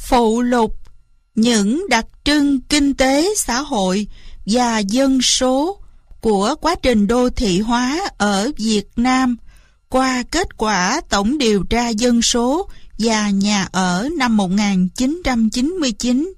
Phụ lục: những đặc trưng kinh tế xã hội và dân số của quá trình đô thị hóa ở Việt Nam qua kết quả tổng điều tra dân số và nhà ở năm 1999.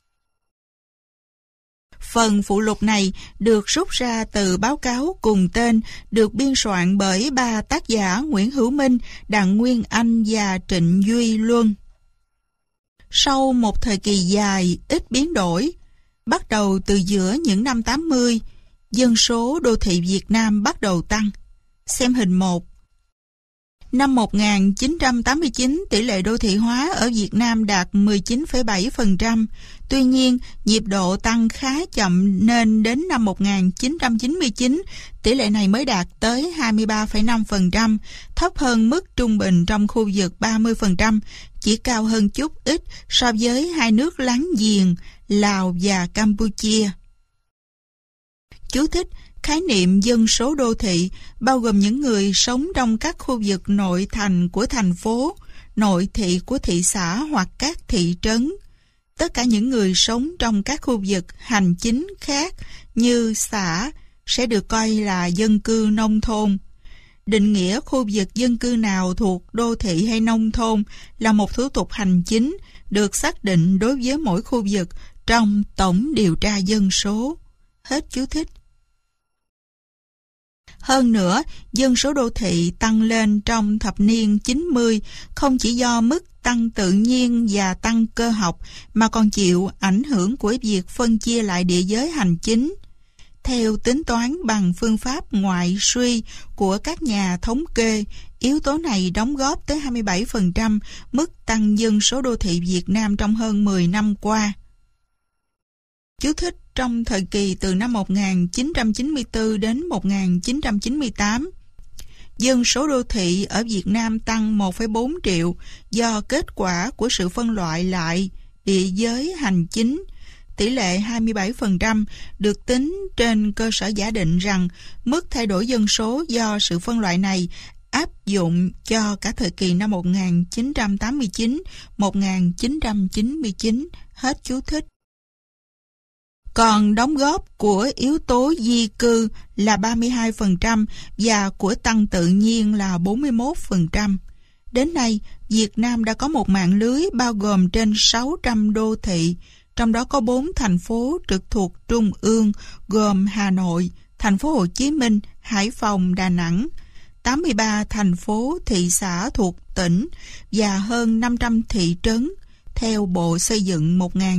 Phần phụ lục này được rút ra từ báo cáo cùng tên được biên soạn bởi 3 tác giả Nguyễn Hữu Minh, Đặng Nguyên Anh và Trịnh Duy Luân. Sau một thời kỳ dài ít biến đổi, bắt đầu từ giữa những năm 80, dân số đô thị Việt Nam bắt đầu tăng. Xem hình 1. Năm 1989, tỷ lệ đô thị hóa ở Việt Nam đạt 19,7%. Tuy nhiên, nhịp độ tăng khá chậm nên đến năm 1999, tỷ lệ này mới đạt tới 23,5%, thấp hơn mức trung bình trong khu vực 30%, chỉ cao hơn chút ít so với hai nước láng giềng Lào và Campuchia. Chú thích: khái niệm dân số đô thị bao gồm những người sống trong các khu vực nội thành của thành phố, nội thị của thị xã hoặc các thị trấn. Tất cả những người sống trong các khu vực hành chính khác như xã sẽ được coi là dân cư nông thôn. Định nghĩa khu vực dân cư nào thuộc đô thị hay nông thôn là một thủ tục hành chính được xác định đối với mỗi khu vực trong tổng điều tra dân số. Hết chú thích. Hơn nữa, dân số đô thị tăng lên trong thập niên 90 không chỉ do mức tăng tự nhiên và tăng cơ học mà còn chịu ảnh hưởng của việc phân chia lại địa giới hành chính. Theo tính toán bằng phương pháp ngoại suy của các nhà thống kê, yếu tố này đóng góp tới 27% mức tăng dân số đô thị Việt Nam trong hơn 10 năm qua. Chú thích: trong thời kỳ từ năm 1994 đến 1998, dân số đô thị ở Việt Nam tăng 1,4 triệu do kết quả của sự phân loại lại địa giới hành chính. Tỷ lệ 27% được tính trên cơ sở giả định rằng mức thay đổi dân số do sự phân loại này áp dụng cho cả thời kỳ năm 1989-1999. Hết chú thích. Còn đóng góp của yếu tố di cư là 32% và của tăng tự nhiên là 41%. Đến nay, Việt Nam đã có một mạng lưới bao gồm trên 600 đô thị, trong đó có 4 thành phố trực thuộc Trung ương gồm Hà Nội, Thành phố Hồ Chí Minh, Hải Phòng, Đà Nẵng, 83 thành phố thị xã thuộc tỉnh và hơn 500 thị trấn theo Bộ Xây dựng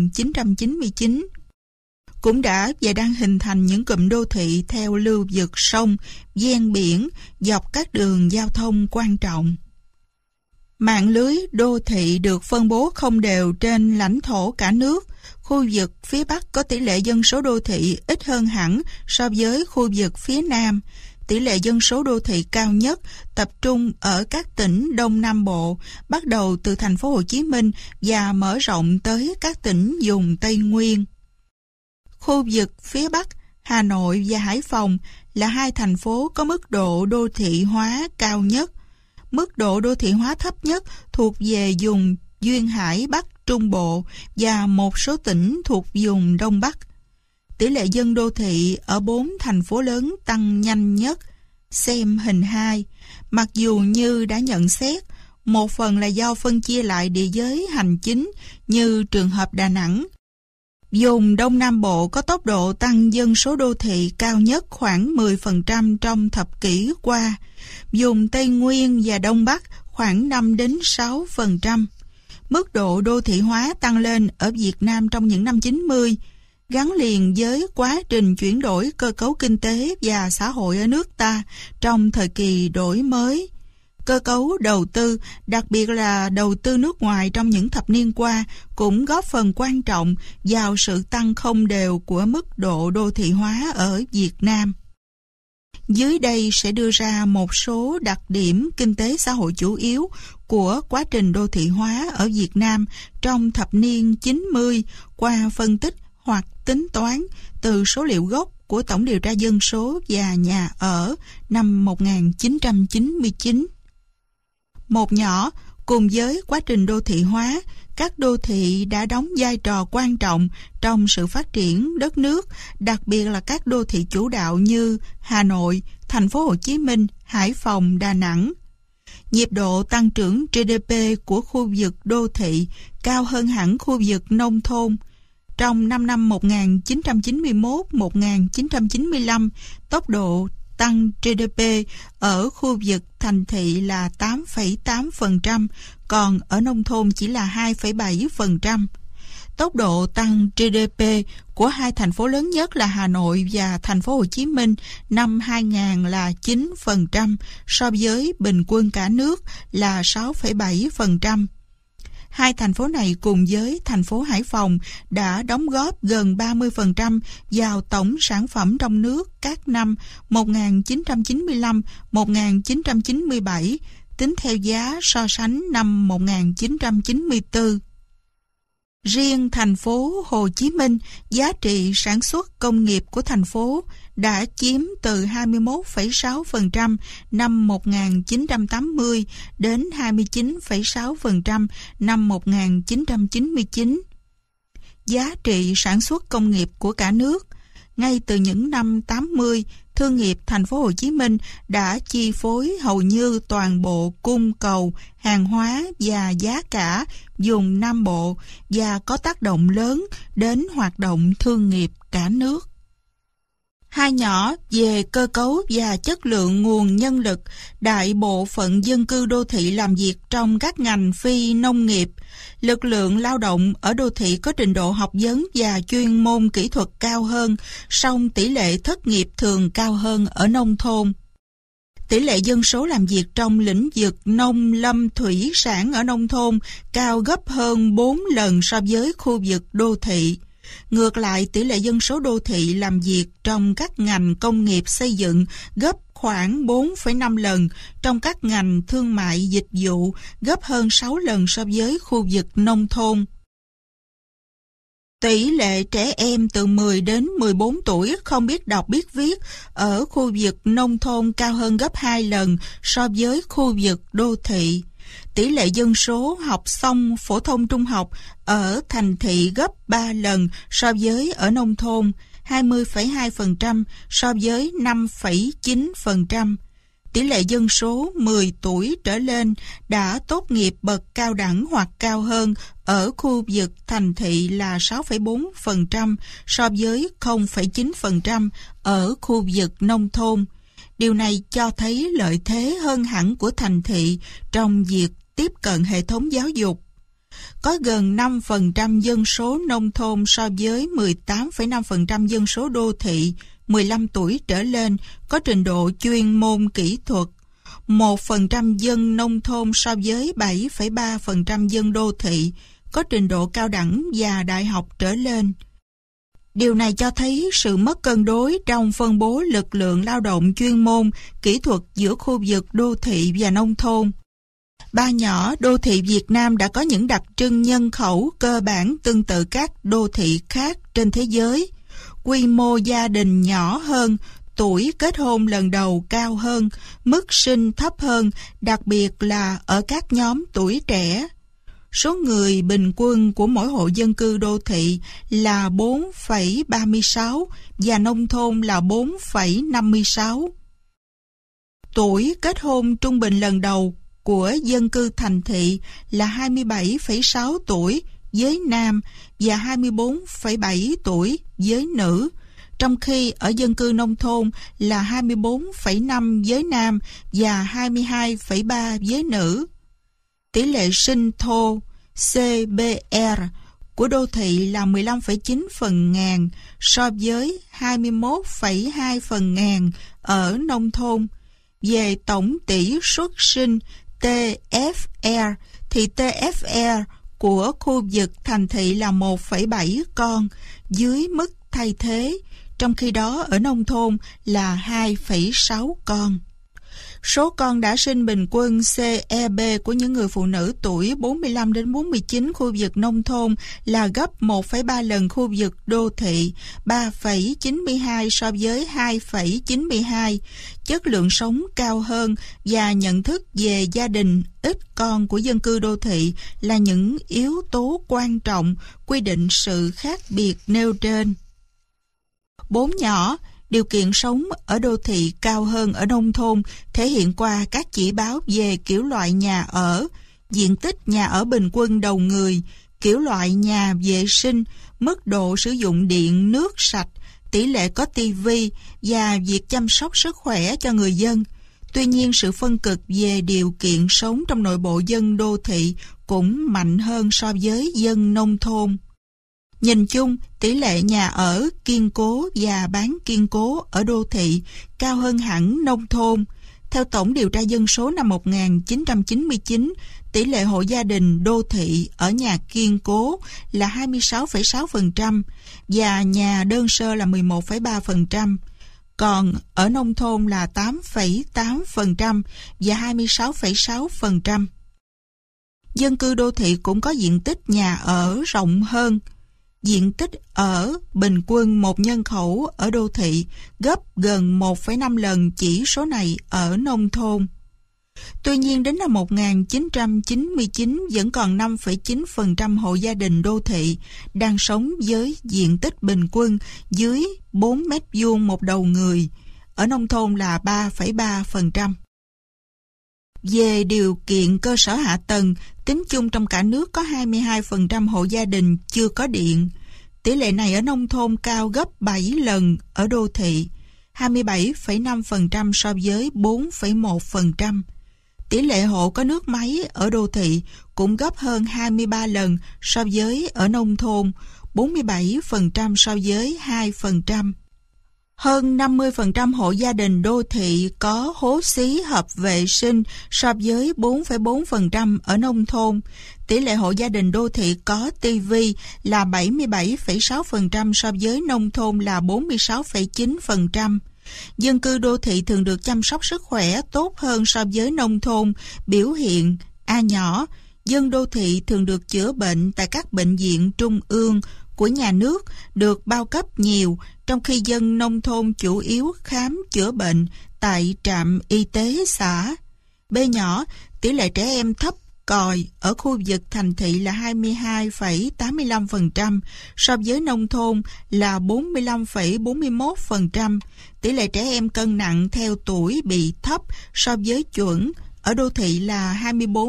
1999. Cũng đã và đang hình thành những cụm đô thị theo lưu vực sông, ven biển, dọc các đường giao thông quan trọng. Mạng lưới đô thị được phân bố không đều trên lãnh thổ cả nước. Khu vực phía Bắc có tỷ lệ dân số đô thị ít hơn hẳn so với khu vực phía Nam. Tỷ lệ dân số đô thị cao nhất tập trung ở các tỉnh Đông Nam Bộ, bắt đầu từ thành phố Hồ Chí Minh và mở rộng tới các tỉnh vùng Tây Nguyên. Khu vực phía Bắc, Hà Nội và Hải Phòng là hai thành phố có mức độ đô thị hóa cao nhất. Mức độ đô thị hóa thấp nhất thuộc về vùng Duyên Hải Bắc Trung Bộ và một số tỉnh thuộc vùng Đông Bắc. Tỷ lệ dân đô thị ở 4 thành phố lớn tăng nhanh nhất. Xem hình 2. Mặc dù như đã nhận xét, một phần là do phân chia lại địa giới hành chính như trường hợp Đà Nẵng. Vùng Đông Nam Bộ có tốc độ tăng dân số đô thị cao nhất khoảng 10% trong thập kỷ qua. Vùng Tây Nguyên và Đông Bắc khoảng 5 đến 6%. Mức độ đô thị hóa tăng lên ở Việt Nam trong những năm 90, gắn liền với quá trình chuyển đổi cơ cấu kinh tế và xã hội ở nước ta trong thời kỳ đổi mới. Cơ cấu đầu tư, đặc biệt là đầu tư nước ngoài trong những thập niên qua, cũng góp phần quan trọng vào sự tăng không đều của mức độ đô thị hóa ở Việt Nam. Dưới đây sẽ đưa ra một số đặc điểm kinh tế xã hội chủ yếu của quá trình đô thị hóa ở Việt Nam trong thập niên 90 qua phân tích hoặc tính toán từ số liệu gốc của Tổng điều tra dân số và nhà ở năm 1999. Một nhỏ, cùng với quá trình đô thị hóa, các đô thị đã đóng vai trò quan trọng trong sự phát triển đất nước, đặc biệt là các đô thị chủ đạo như Hà Nội, Thành phố Hồ Chí Minh, Hải Phòng, Đà Nẵng. Nhịp độ tăng trưởng GDP của khu vực đô thị cao hơn hẳn khu vực nông thôn. Trong 5 năm 1991-1995, tốc độ tăng GDP ở khu vực thành thị là 8,8%, còn ở nông thôn chỉ là 2,7%. Tốc độ tăng GDP của hai thành phố lớn nhất là Hà Nội và Thành phố Hồ Chí Minh năm 2000 là 9%, so với bình quân cả nước là 6,7%. Hai thành phố này cùng với thành phố Hải Phòng đã đóng góp gần 30% vào tổng sản phẩm trong nước các năm 1995-1997, tính theo giá so sánh năm 1994. Riêng thành phố Hồ Chí Minh, giá trị sản xuất công nghiệp của thành phố đã chiếm từ 21,6% năm 1980 đến 29,6% năm 1999. Giá trị sản xuất công nghiệp của cả nước, ngay từ những năm 80, thương nghiệp thành phố Hồ Chí Minh đã chi phối hầu như toàn bộ cung cầu hàng hóa và giá cả vùng Nam Bộ và có tác động lớn đến hoạt động thương nghiệp cả nước. Hai nhỏ về cơ cấu và chất lượng nguồn nhân lực, đại bộ phận dân cư đô thị làm việc trong các ngành phi nông nghiệp. Lực lượng lao động ở đô thị có trình độ học vấn và chuyên môn kỹ thuật cao hơn, song tỷ lệ thất nghiệp thường cao hơn ở nông thôn. Tỷ lệ dân số làm việc trong lĩnh vực nông lâm thủy sản ở nông thôn cao gấp hơn 4 lần so với khu vực đô thị. Ngược lại, tỷ lệ dân số đô thị làm việc trong các ngành công nghiệp xây dựng gấp khoảng 4,5 lần, trong các ngành thương mại dịch vụ gấp hơn 6 lần so với khu vực nông thôn. Tỷ lệ trẻ em từ 10 đến 14 tuổi không biết đọc biết viết ở khu vực nông thôn cao hơn gấp 2 lần so với khu vực đô thị. Tỷ lệ dân số học xong phổ thông trung học ở thành thị gấp 3 lần so với ở nông thôn, 20,2% so với 5,9%. Tỷ lệ dân số 10 tuổi trở lên đã tốt nghiệp bậc cao đẳng hoặc cao hơn ở khu vực thành thị là 6,4% so với 0,9% ở khu vực nông thôn. Điều này cho thấy lợi thế hơn hẳn của thành thị trong việc tiếp cận hệ thống giáo dục. Có gần 5% dân số nông thôn so với 18,5% dân số đô thị 15 tuổi trở lên có trình độ chuyên môn kỹ thuật, 1% dân nông thôn so với 7,3% dân đô thị có trình độ cao đẳng và đại học trở lên. Điều này cho thấy sự mất cân đối trong phân bố lực lượng lao động chuyên môn, kỹ thuật giữa khu vực đô thị và nông thôn. Ba nhỏ đô thị Việt Nam đã có những đặc trưng nhân khẩu cơ bản tương tự các đô thị khác trên thế giới. Quy mô gia đình nhỏ hơn, tuổi kết hôn lần đầu cao hơn, mức sinh thấp hơn, đặc biệt là ở các nhóm tuổi trẻ. Số người bình quân của mỗi hộ dân cư đô thị là 4,36 và nông thôn là 4,56. Tuổi kết hôn trung bình lần đầu của dân cư thành thị là 27,6 tuổi với nam và 24,7 tuổi với nữ, trong khi ở dân cư nông thôn là 24,5 với nam và 22,3 với nữ. Tỷ lệ sinh thô CBR của đô thị là 15,9 phần ngàn so với 21,2 phần ngàn ở nông thôn. Về tổng tỷ suất sinh TFR thì TFR của khu vực thành thị là 1,7 con, dưới mức thay thế, trong khi đó ở nông thôn là 2,6 con. Số con đã sinh bình quân CEB của những người phụ nữ tuổi 45 đến 49 khu vực nông thôn là gấp 1,3 lần khu vực đô thị, 3,92 so với 2,92. Chất lượng sống cao hơn và nhận thức về gia đình ít con của dân cư đô thị là những yếu tố quan trọng quy định sự khác biệt nêu trên. 4 nhỏ, điều kiện sống ở đô thị cao hơn ở nông thôn thể hiện qua các chỉ báo về kiểu loại nhà ở, diện tích nhà ở bình quân đầu người, kiểu loại nhà vệ sinh, mức độ sử dụng điện, nước sạch, tỷ lệ có tivi và việc chăm sóc sức khỏe cho người dân. Tuy nhiên, sự phân cực về điều kiện sống trong nội bộ dân đô thị cũng mạnh hơn so với dân nông thôn. Nhìn chung, tỷ lệ nhà ở kiên cố và bán kiên cố ở đô thị cao hơn hẳn nông thôn. Theo Tổng điều tra dân số năm 1999, tỷ lệ hộ gia đình đô thị ở nhà kiên cố là 26,6% và nhà đơn sơ là 11,3%. Còn ở nông thôn là 8,8% và 26,6%. Dân cư đô thị cũng có diện tích nhà ở rộng hơn. Diện tích ở bình quân một nhân khẩu ở đô thị gấp gần 1,5 lần chỉ số này ở nông thôn. Tuy nhiên, đến năm 1999 vẫn còn 5,9% hộ gia đình đô thị đang sống với diện tích bình quân dưới 4 mét vuông một đầu người. Ở nông thôn là 3,3%. Về điều kiện cơ sở hạ tầng, tính chung trong cả nước có 22% hộ gia đình chưa có điện. Tỷ lệ này ở nông thôn cao gấp 7 lần ở đô thị, 27,5% so với 4,1%. Tỷ lệ hộ có nước máy ở đô thị cũng gấp hơn 23 lần so với ở nông thôn, 47% so với 2%. Hơn 50% hộ gia đình đô thị có hố xí hợp vệ sinh so với 4,4% ở nông thôn. Tỷ lệ hộ gia đình đô thị có tivi là 77,6% so với nông thôn là 46,9%. Dân cư đô thị thường được chăm sóc sức khỏe tốt hơn so với nông thôn. Biểu hiện A nhỏ, dân đô thị thường được chữa bệnh tại các bệnh viện trung ương của nhà nước được bao cấp nhiều, trong khi dân nông thôn chủ yếu khám chữa bệnh tại trạm y tế xã. B nhỏ, tỷ lệ trẻ em thấp còi ở khu vực thành thị là 22,85%, so với nông thôn là 45,41%. Tỷ lệ trẻ em cân nặng theo tuổi bị thấp so với chuẩn ở đô thị là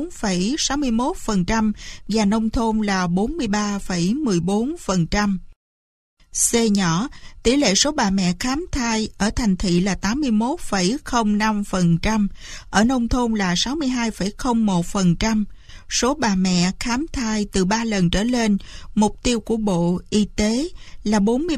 24,61% và nông thôn là 43,14%. C nhỏ, tỷ lệ số bà mẹ khám thai ở thành thị là 81,05%, ở nông thôn là 62,01%. Số bà mẹ khám thai từ 3 lần trở lên, mục tiêu của Bộ Y tế là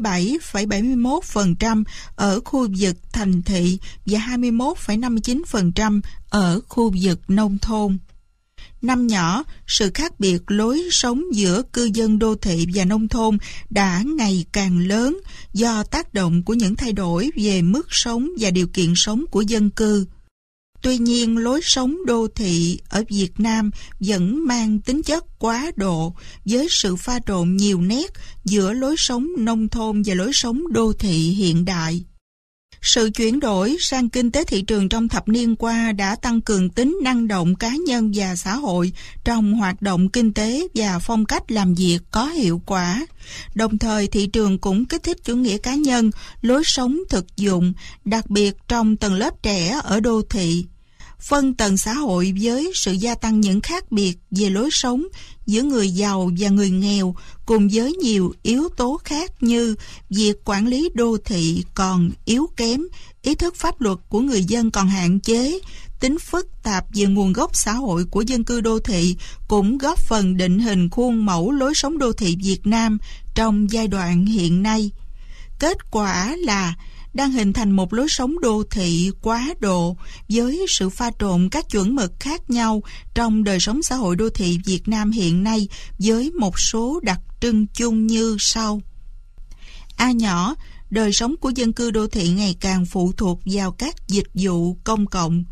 47,71% ở khu vực thành thị và 21,59% ở khu vực nông thôn. 5 nhỏ, sự khác biệt lối sống giữa cư dân đô thị và nông thôn đã ngày càng lớn do tác động của những thay đổi về mức sống và điều kiện sống của dân cư. Tuy nhiên, lối sống đô thị ở Việt Nam vẫn mang tính chất quá độ với sự pha trộn nhiều nét giữa lối sống nông thôn và lối sống đô thị hiện đại. Sự chuyển đổi sang kinh tế thị trường trong thập niên qua đã tăng cường tính năng động cá nhân và xã hội trong hoạt động kinh tế và phong cách làm việc có hiệu quả. Đồng thời, thị trường cũng kích thích chủ nghĩa cá nhân, lối sống thực dụng, đặc biệt trong tầng lớp trẻ ở đô thị. Phân tầng xã hội với sự gia tăng những khác biệt về lối sống giữa người giàu và người nghèo, cùng với nhiều yếu tố khác như việc quản lý đô thị còn yếu kém, ý thức pháp luật của người dân còn hạn chế, tính phức tạp về nguồn gốc xã hội của dân cư đô thị cũng góp phần định hình khuôn mẫu lối sống đô thị Việt Nam trong giai đoạn hiện nay. Kết quả là đang hình thành một lối sống đô thị quá độ với sự pha trộn các chuẩn mực khác nhau trong đời sống xã hội đô thị Việt Nam hiện nay với một số đặc trưng chung như sau. A nhỏ, đời sống của dân cư đô thị ngày càng phụ thuộc vào các dịch vụ công cộng.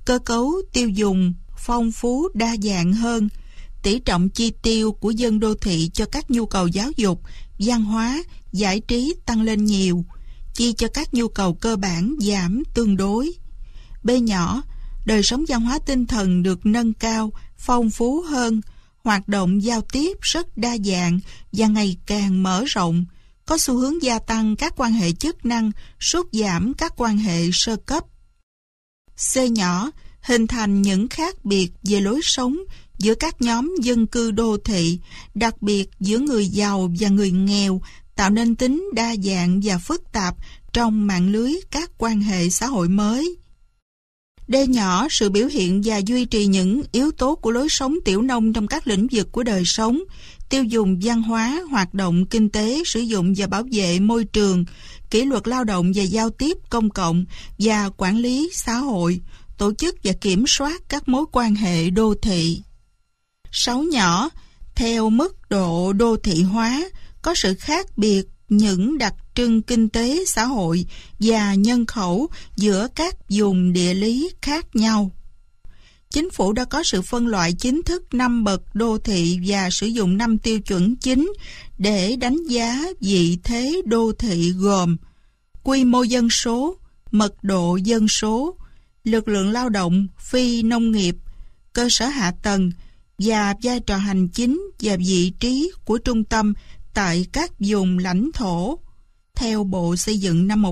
cơ cấu tiêu dùng phong phú đa dạng hơn, tỷ trọng chi tiêu của dân đô thị cho các nhu cầu giáo dục, văn hóa, giải trí tăng lên nhiều, chi cho các nhu cầu cơ bản giảm tương đối. B nhỏ, đời sống văn hóa tinh thần được nâng cao, phong phú hơn, hoạt động giao tiếp rất đa dạng và ngày càng mở rộng, có xu hướng gia tăng các quan hệ chức năng, sút giảm các quan hệ sơ cấp. C nhỏ, hình thành những khác biệt về lối sống giữa các nhóm dân cư đô thị, đặc biệt giữa người giàu và người nghèo, tạo nên tính đa dạng và phức tạp trong mạng lưới các quan hệ xã hội mới. D nhỏ, sự biểu hiện và duy trì những yếu tố của lối sống tiểu nông trong các lĩnh vực của đời sống, tiêu dùng văn hóa, hoạt động kinh tế, sử dụng và bảo vệ môi trường, kỷ luật lao động và giao tiếp công cộng và quản lý xã hội, tổ chức và kiểm soát các mối quan hệ đô thị. 6 nhỏ, theo mức độ đô thị hóa, có sự khác biệt những đặc trưng kinh tế, xã hội và nhân khẩu giữa các vùng địa lý khác nhau. Chính phủ đã có sự phân loại chính thức 5 bậc đô thị và sử dụng 5 tiêu chuẩn chính để đánh giá vị thế đô thị gồm quy mô dân số, mật độ dân số, lực lượng lao động phi nông nghiệp, cơ sở hạ tầng và vai trò hành chính và vị trí của trung tâm tại các vùng lãnh thổ, theo Bộ Xây dựng năm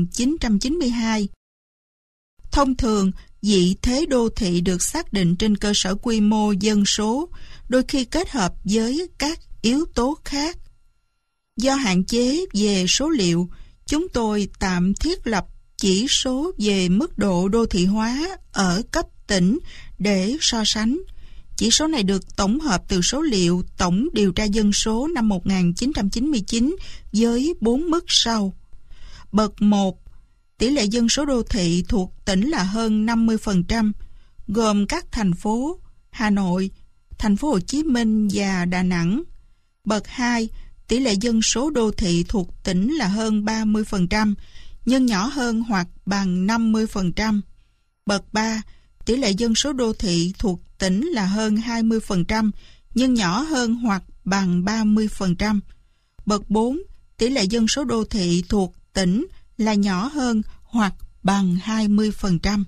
1992. Thông thường, vị thế đô thị được xác định trên cơ sở quy mô dân số, đôi khi kết hợp với các yếu tố khác. Do hạn chế về số liệu, chúng tôi tạm thiết lập chỉ số về mức độ đô thị hóa ở cấp tỉnh để so sánh. Chỉ số này được tổng hợp từ số liệu Tổng điều tra dân số năm 1999 với 4 mức sau. Bậc 1, tỷ lệ dân số đô thị thuộc tỉnh là hơn 50%, gồm các thành phố Hà Nội, thành phố Hồ Chí Minh và Đà Nẵng. Bậc 2, tỷ lệ dân số đô thị thuộc tỉnh là hơn 30%, nhưng nhỏ hơn hoặc bằng 50%. Bậc 3, tỷ lệ dân số đô thị thuộc tỉnh là hơn 20%, nhưng nhỏ hơn hoặc bằng 30%. Bậc 4, tỷ lệ dân số đô thị thuộc tỉnh là nhỏ hơn hoặc bằng 20%.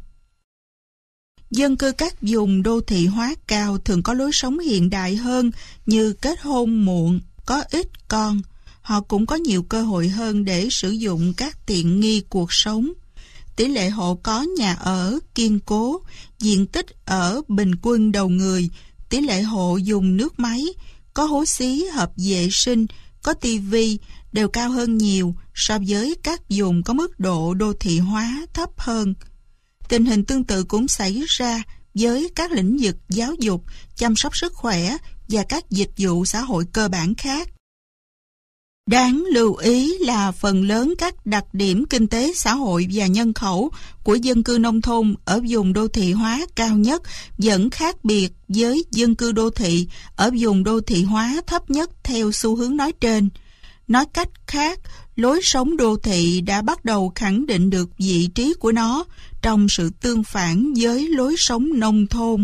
Dân cư các vùng đô thị hóa cao thường có lối sống hiện đại hơn như kết hôn muộn, có ít con. Họ cũng có nhiều cơ hội hơn để sử dụng các tiện nghi cuộc sống. Tỷ lệ hộ có nhà ở kiên cố, diện tích ở bình quân đầu người, tỷ lệ hộ dùng nước máy, có hố xí hợp vệ sinh, có tivi đều cao hơn nhiều so với các vùng có mức độ đô thị hóa thấp hơn. Tình hình tương tự cũng xảy ra với các lĩnh vực giáo dục, chăm sóc sức khỏe và các dịch vụ xã hội cơ bản khác. Đáng lưu ý là phần lớn các đặc điểm kinh tế, xã hội và nhân khẩu của dân cư nông thôn ở vùng đô thị hóa cao nhất vẫn khác biệt với dân cư đô thị ở vùng đô thị hóa thấp nhất theo xu hướng nói trên. Nói cách khác, lối sống đô thị đã bắt đầu khẳng định được vị trí của nó trong sự tương phản với lối sống nông thôn.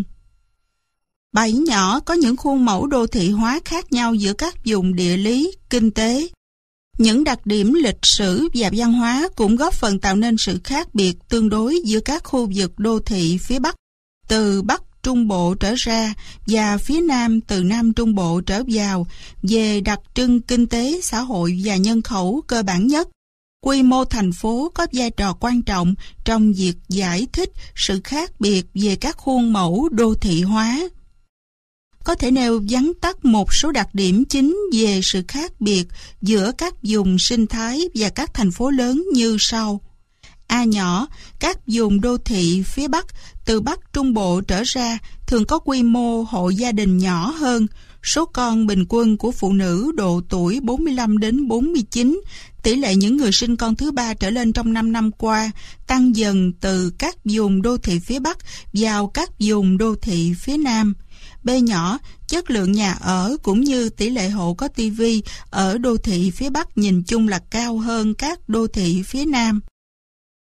7 nhỏ, có những khuôn mẫu đô thị hóa khác nhau giữa các vùng địa lý, kinh tế. Những đặc điểm lịch sử và văn hóa cũng góp phần tạo nên sự khác biệt tương đối giữa các khu vực đô thị phía Bắc, từ Bắc Trung Bộ trở ra, và phía Nam từ Nam Trung Bộ trở vào, về đặc trưng kinh tế, xã hội và nhân khẩu cơ bản nhất. Quy mô thành phố có vai trò quan trọng trong việc giải thích sự khác biệt về các khuôn mẫu đô thị hóa. Có thể nêu vắn tắt một số đặc điểm chính về sự khác biệt giữa các vùng sinh thái và các thành phố lớn như sau. A nhỏ, các vùng đô thị phía Bắc, từ Bắc Trung Bộ trở ra, thường có quy mô hộ gia đình nhỏ hơn, số con bình quân của phụ nữ độ tuổi 45 đến 49, tỷ lệ những người sinh con thứ 3 trở lên trong 5 năm qua tăng dần từ các vùng đô thị phía Bắc vào các vùng đô thị phía Nam. B nhỏ, chất lượng nhà ở cũng như tỷ lệ hộ có tivi ở đô thị phía Bắc nhìn chung là cao hơn các đô thị phía Nam.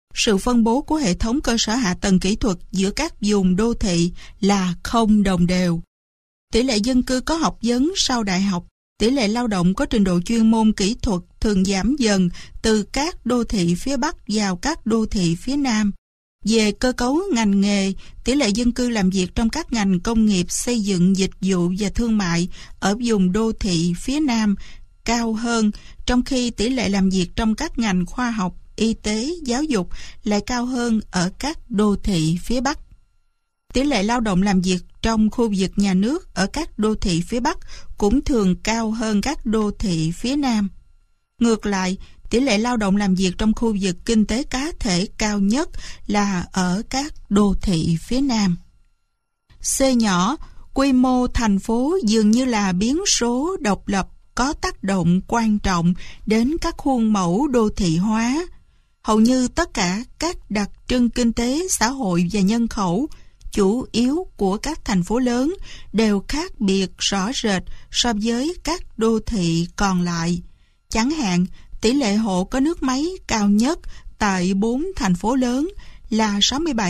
Sự phân bố của hệ thống cơ sở hạ tầng kỹ thuật giữa các vùng đô thị là không đồng đều. Tỷ lệ dân cư có học vấn sau đại học, tỷ lệ lao động có trình độ chuyên môn kỹ thuật thường giảm dần từ các đô thị phía Bắc vào các đô thị phía Nam. Về cơ cấu ngành nghề, tỷ lệ dân cư làm việc trong các ngành công nghiệp, xây dựng, dịch vụ và thương mại ở vùng đô thị phía Nam cao hơn, trong khi tỷ lệ làm việc trong các ngành khoa học, y tế, giáo dục lại cao hơn ở các đô thị phía Bắc. Tỷ lệ lao động làm việc trong khu vực nhà nước ở các đô thị phía Bắc cũng thường cao hơn các đô thị phía Nam. Ngược lại, tỷ lệ lao động làm việc trong khu vực kinh tế cá thể cao nhất là ở các đô thị phía Nam. C nhỏ, quy mô thành phố dường như là biến số độc lập có tác động quan trọng đến các khuôn mẫu đô thị hóa. Hầu như tất cả các đặc trưng kinh tế, xã hội và nhân khẩu chủ yếu của các thành phố lớn đều khác biệt rõ rệt so với các đô thị còn lại. Chẳng hạn, tỷ lệ hộ có nước máy cao nhất tại 4 thành phố lớn là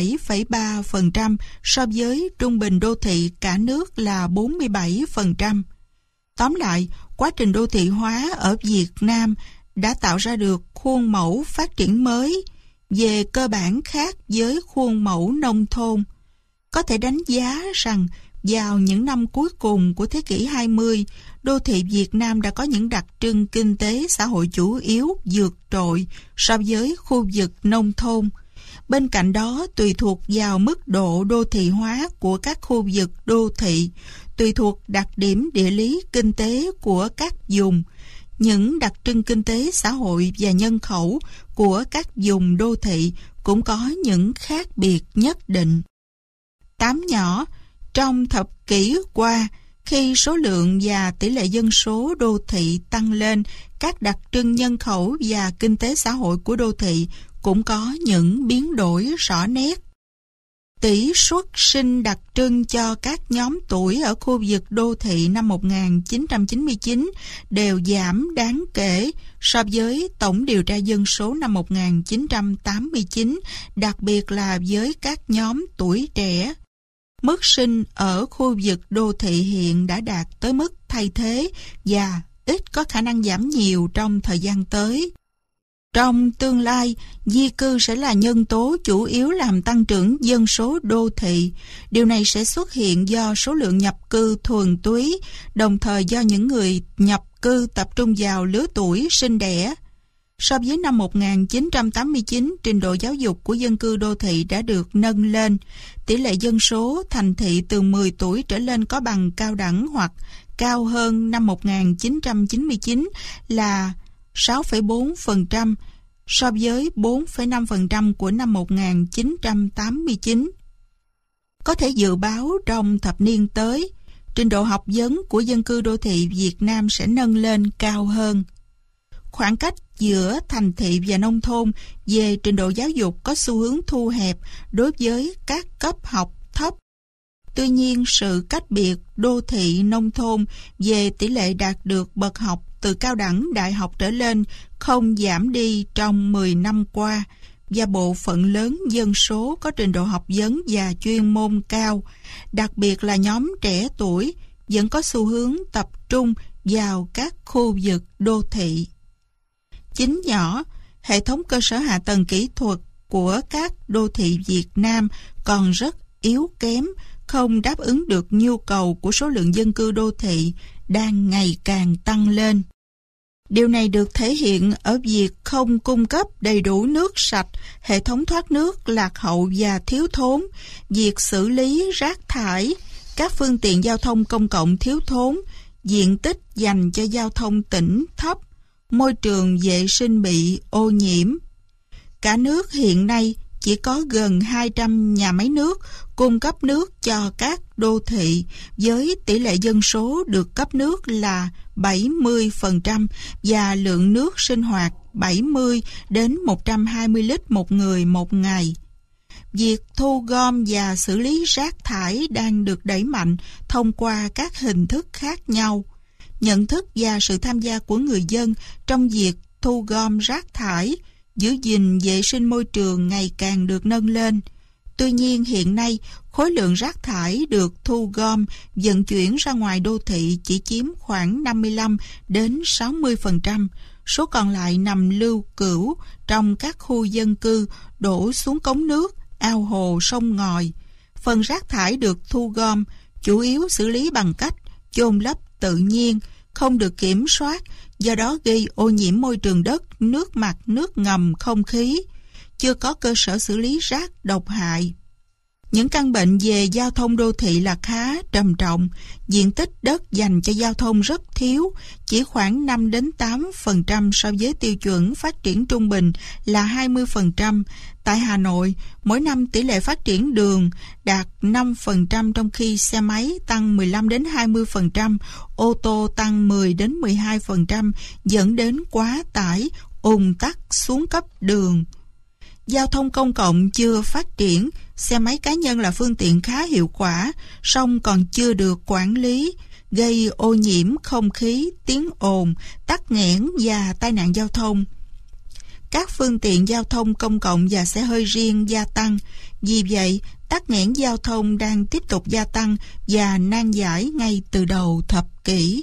67,3% so với trung bình đô thị cả nước là 47%. Tóm lại, quá trình đô thị hóa ở Việt Nam đã tạo ra được khuôn mẫu phát triển mới, về cơ bản khác với khuôn mẫu nông thôn. Có thể đánh giá rằng vào những năm cuối cùng của thế kỷ 20, đô thị Việt Nam đã có những đặc trưng kinh tế xã hội chủ yếu vượt trội so với khu vực nông thôn. Bên cạnh đó, tùy thuộc vào mức độ đô thị hóa của các khu vực đô thị, tùy thuộc đặc điểm địa lý kinh tế của các vùng, những đặc trưng kinh tế xã hội và nhân khẩu của các vùng đô thị cũng có những khác biệt nhất định. 8 nhỏ, trong thập kỷ qua, khi số lượng và tỷ lệ dân số đô thị tăng lên, các đặc trưng nhân khẩu và kinh tế xã hội của đô thị cũng có những biến đổi rõ nét. Tỷ suất sinh đặc trưng cho các nhóm tuổi ở khu vực đô thị năm 1999 đều giảm đáng kể so với tổng điều tra dân số năm 1989, đặc biệt là với các nhóm tuổi trẻ. Mức sinh ở khu vực đô thị hiện đã đạt tới mức thay thế và ít có khả năng giảm nhiều trong thời gian tới. Trong tương lai, di cư sẽ là nhân tố chủ yếu làm tăng trưởng dân số đô thị. Điều này sẽ xuất hiện do số lượng nhập cư thuần túy, đồng thời do những người nhập cư tập trung vào lứa tuổi sinh đẻ. So với năm 1989, trình độ giáo dục của dân cư đô thị đã được nâng lên. Tỷ lệ dân số thành thị từ 10 tuổi trở lên có bằng cao đẳng hoặc cao hơn năm 1999 là 6,4% so với 4,5% của năm 1989. Có thể dự báo trong thập niên tới, trình độ học vấn của dân cư đô thị Việt Nam sẽ nâng lên cao hơn. Khoảng cách giữa thành thị và nông thôn về trình độ giáo dục có xu hướng thu hẹp đối với các cấp học thấp. Tuy nhiên, sự cách biệt đô thị nông thôn về tỷ lệ đạt được bậc học từ cao đẳng đại học trở lên không giảm đi trong 10 năm qua, và bộ phận lớn dân số có trình độ học vấn và chuyên môn cao, đặc biệt là nhóm trẻ tuổi, vẫn có xu hướng tập trung vào các khu vực đô thị. 9 nhỏ, hệ thống cơ sở hạ tầng kỹ thuật của các đô thị Việt Nam còn rất yếu kém, không đáp ứng được nhu cầu của số lượng dân cư đô thị đang ngày càng tăng lên. Điều này được thể hiện ở việc không cung cấp đầy đủ nước sạch, hệ thống thoát nước lạc hậu và thiếu thốn, việc xử lý rác thải, các phương tiện giao thông công cộng thiếu thốn, diện tích dành cho giao thông tỉnh thấp, môi trường vệ sinh bị ô nhiễm. Cả nước hiện nay chỉ có gần 200 nhà máy nước cung cấp nước cho các đô thị, với tỷ lệ dân số được cấp nước là 70% và lượng nước sinh hoạt 70 đến 120 lít một người một ngày. Việc thu gom và xử lý rác thải đang được đẩy mạnh thông qua các hình thức khác nhau. Nhận thức và sự tham gia của người dân trong việc thu gom rác thải giữ gìn vệ sinh môi trường ngày càng được nâng lên. Tuy nhiên hiện nay, khối lượng rác thải được thu gom, vận chuyển ra ngoài đô thị chỉ chiếm khoảng 55 đến 60%, số còn lại nằm lưu cữu trong các khu dân cư, đổ xuống cống nước, ao hồ, sông ngòi. Phần rác thải được thu gom chủ yếu xử lý bằng cách chôn lấp tự nhiên, không được kiểm soát, do đó gây ô nhiễm môi trường đất, nước mặt, nước ngầm, không khí. Chưa có cơ sở xử lý rác độc hại. Những căn bệnh về giao thông đô thị là khá trầm trọng. Diện tích đất dành cho giao thông rất thiếu, chỉ khoảng 5 đến 8% so với tiêu chuẩn phát triển trung bình là 20%. Tại Hà Nội, mỗi năm tỷ lệ phát triển đường đạt 5%, trong khi xe máy tăng 15 đến 20%, ô tô tăng 10 đến 12%, dẫn đến quá tải, ùn tắc, xuống cấp đường. Giao thông công cộng chưa phát triển, xe máy cá nhân là phương tiện khá hiệu quả, song còn chưa được quản lý, gây ô nhiễm không khí, tiếng ồn, tắc nghẽn và tai nạn giao thông. Các phương tiện giao thông công cộng và xe hơi riêng gia tăng, vì vậy tắc nghẽn giao thông đang tiếp tục gia tăng và nan giải ngay từ đầu thập kỷ.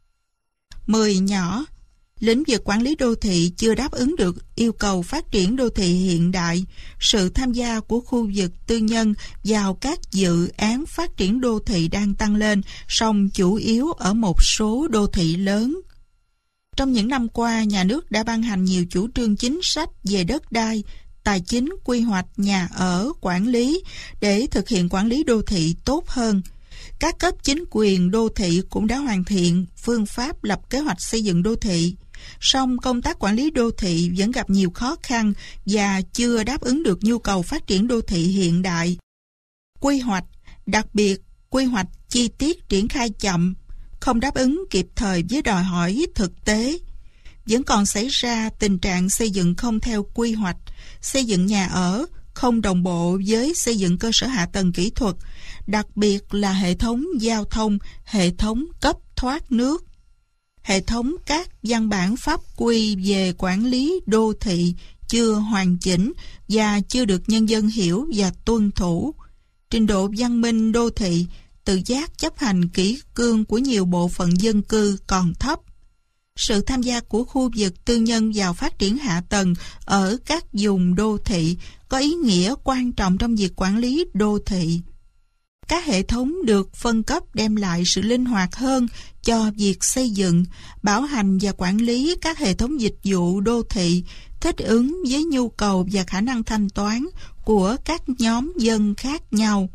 10 nhỏ. Lĩnh vực quản lý đô thị chưa đáp ứng được yêu cầu phát triển đô thị hiện đại. Sự tham gia của khu vực tư nhân vào các dự án phát triển đô thị đang tăng lên, song chủ yếu ở một số đô thị lớn. Trong những năm qua, nhà nước đã ban hành nhiều chủ trương chính sách về đất đai, tài chính, quy hoạch, nhà ở, quản lý để thực hiện quản lý đô thị tốt hơn. Các cấp chính quyền đô thị cũng đã hoàn thiện phương pháp lập kế hoạch xây dựng đô thị. Song công tác quản lý đô thị vẫn gặp nhiều khó khăn và chưa đáp ứng được nhu cầu phát triển đô thị hiện đại. Quy hoạch, đặc biệt quy hoạch chi tiết triển khai chậm, không đáp ứng kịp thời với đòi hỏi thực tế. Vẫn còn xảy ra tình trạng xây dựng không theo quy hoạch, xây dựng nhà ở không đồng bộ với xây dựng cơ sở hạ tầng kỹ thuật, đặc biệt là hệ thống giao thông, hệ thống cấp thoát nước. Hệ thống các văn bản pháp quy về quản lý đô thị chưa hoàn chỉnh và chưa được nhân dân hiểu và tuân thủ. Trình độ văn minh đô thị, tự giác chấp hành kỷ cương của nhiều bộ phận dân cư còn thấp. Sự tham gia của khu vực tư nhân vào phát triển hạ tầng ở các vùng đô thị có ý nghĩa quan trọng trong việc quản lý đô thị. Các hệ thống được phân cấp đem lại sự linh hoạt hơn cho việc xây dựng, bảo hành và quản lý các hệ thống dịch vụ đô thị, thích ứng với nhu cầu và khả năng thanh toán của các nhóm dân khác nhau.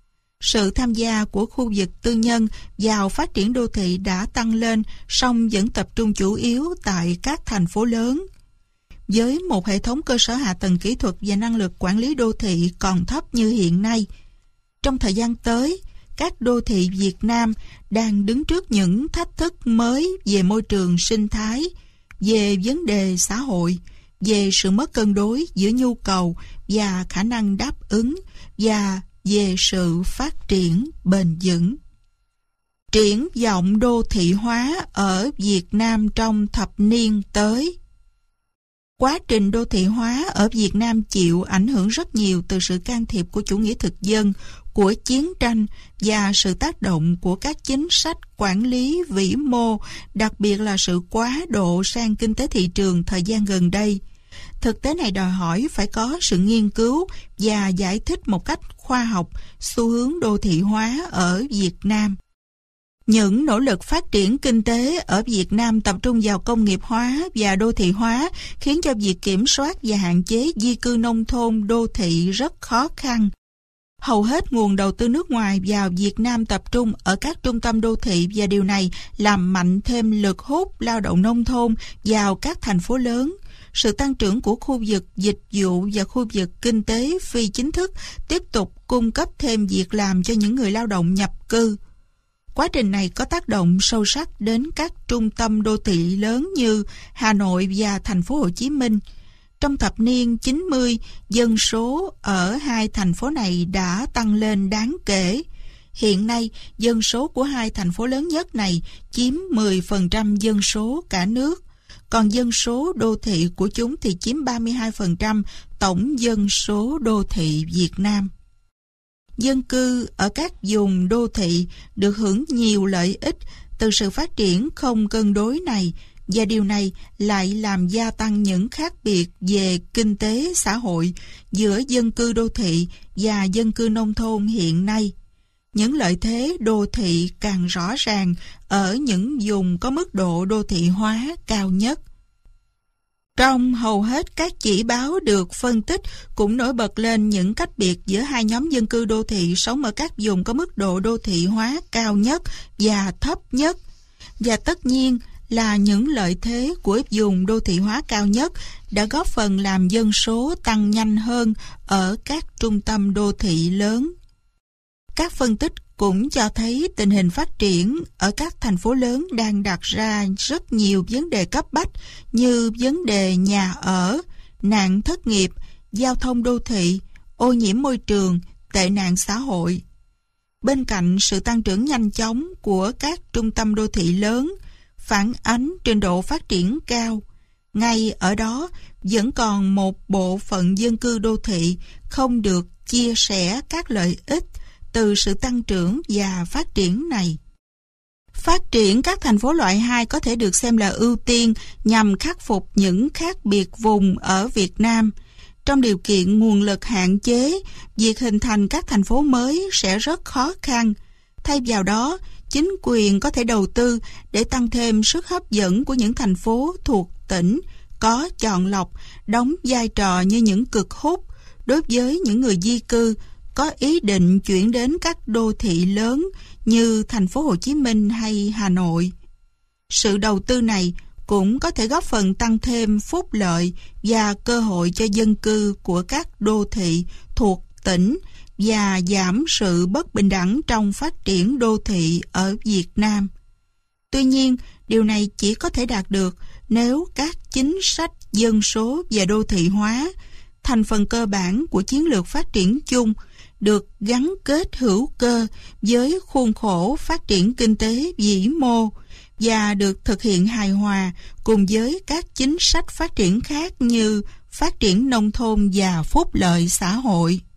Sự tham gia của khu vực tư nhân vào phát triển đô thị đã tăng lên, song vẫn tập trung chủ yếu tại các thành phố lớn. Với một hệ thống cơ sở hạ tầng kỹ thuật và năng lực quản lý đô thị còn thấp như hiện nay, trong thời gian tới, các đô thị Việt Nam đang đứng trước những thách thức mới về môi trường sinh thái, về vấn đề xã hội, về sự mất cân đối giữa nhu cầu và khả năng đáp ứng và về sự phát triển bền vững. Triển vọng đô thị hóa ở Việt Nam trong thập niên tới. Quá trình đô thị hóa ở Việt Nam chịu ảnh hưởng rất nhiều từ sự can thiệp của chủ nghĩa thực dân, của chiến tranh và sự tác động của các chính sách quản lý vĩ mô, đặc biệt là sự quá độ sang kinh tế thị trường thời gian gần đây. Thực tế này đòi hỏi phải có sự nghiên cứu và giải thích một cách khoa học xu hướng đô thị hóa ở Việt Nam. Những nỗ lực phát triển kinh tế ở Việt Nam tập trung vào công nghiệp hóa và đô thị hóa khiến cho việc kiểm soát và hạn chế di cư nông thôn đô thị rất khó khăn. Hầu hết nguồn đầu tư nước ngoài vào Việt Nam tập trung ở các trung tâm đô thị và điều này làm mạnh thêm lực hút lao động nông thôn vào các thành phố lớn. Sự tăng trưởng của khu vực dịch vụ và khu vực kinh tế phi chính thức tiếp tục cung cấp thêm việc làm cho những người lao động nhập cư. Quá trình này có tác động sâu sắc đến các trung tâm đô thị lớn như Hà Nội và thành phố Hồ Chí Minh. Trong thập niên 90, dân số ở hai thành phố này đã tăng lên đáng kể. Hiện nay, dân số của hai thành phố lớn nhất này chiếm 10% dân số cả nước. còn dân số đô thị của chúng thì chiếm 32% tổng dân số đô thị Việt Nam. Dân cư ở các vùng đô thị được hưởng nhiều lợi ích từ sự phát triển không cân đối này, và điều này lại làm gia tăng những khác biệt về kinh tế xã hội giữa dân cư đô thị và dân cư nông thôn hiện nay. Những lợi thế đô thị càng rõ ràng ở những vùng có mức độ đô thị hóa cao nhất. Trong hầu hết các chỉ báo được phân tích cũng nổi bật lên những cách biệt giữa hai nhóm dân cư đô thị sống ở các vùng có mức độ đô thị hóa cao nhất và thấp nhất. Và tất nhiên là những lợi thế của vùng đô thị hóa cao nhất đã góp phần làm dân số tăng nhanh hơn ở các trung tâm đô thị lớn. Các phân tích cũng cho thấy tình hình phát triển ở các thành phố lớn đang đặt ra rất nhiều vấn đề cấp bách như vấn đề nhà ở, nạn thất nghiệp, giao thông đô thị, ô nhiễm môi trường, tệ nạn xã hội. Bên cạnh sự tăng trưởng nhanh chóng của các trung tâm đô thị lớn, phản ánh trình độ phát triển cao, ngay ở đó vẫn còn một bộ phận dân cư đô thị không được chia sẻ các lợi ích từ sự tăng trưởng và phát triển này. Phát triển các thành phố loại 2 có thể được xem là ưu tiên nhằm khắc phục những khác biệt vùng ở Việt Nam. Trong điều kiện nguồn lực hạn chế, việc hình thành các thành phố mới sẽ rất khó khăn. Thay vào đó, chính quyền có thể đầu tư để tăng thêm sức hấp dẫn của những thành phố thuộc tỉnh có chọn lọc, đóng vai trò như những cực hút đối với những người di cư có ý định chuyển đến các đô thị lớn như thành phố Hồ Chí Minh hay Hà Nội. Sự đầu tư này cũng có thể góp phần tăng thêm phúc lợi và cơ hội cho dân cư của các đô thị thuộc tỉnh và giảm sự bất bình đẳng trong phát triển đô thị ở Việt Nam. Tuy nhiên, điều này chỉ có thể đạt được nếu các chính sách dân số và đô thị hóa, thành phần cơ bản của chiến lược phát triển chung, được gắn kết hữu cơ với khuôn khổ phát triển kinh tế vĩ mô và được thực hiện hài hòa cùng với các chính sách phát triển khác như phát triển nông thôn và phúc lợi xã hội.